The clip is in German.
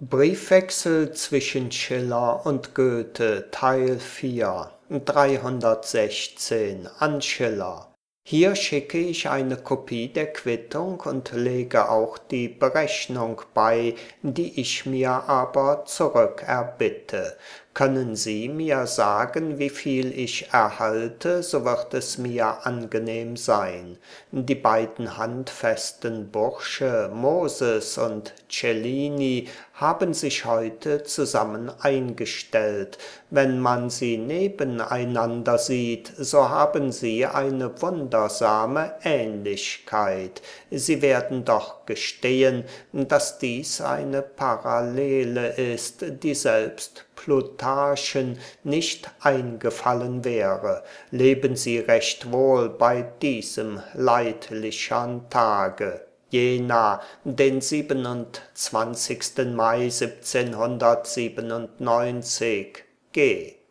Briefwechsel zwischen Schiller und Goethe Teil 4 316 an Schiller. Hier schicke ich eine Kopie der Quittung und lege auch die Berechnung bei, die ich mir aber zurückerbitte. Können Sie mir sagen, wie viel ich erhalte, so wird es mir angenehm sein. Die beiden handfesten Bursche, Moses und Cellini, haben sich heute zusammen eingestellt. Wenn man sie nebeneinander sieht, so haben sie eine wundersame Ähnlichkeit. Sie werden doch gestehen, dass dies eine Parallele ist, die selbst Plutarchen nicht eingefallen wäre. Leben Sie recht wohl bei diesem leidlichern Tage. Jena, den 27. Mai 1797. G.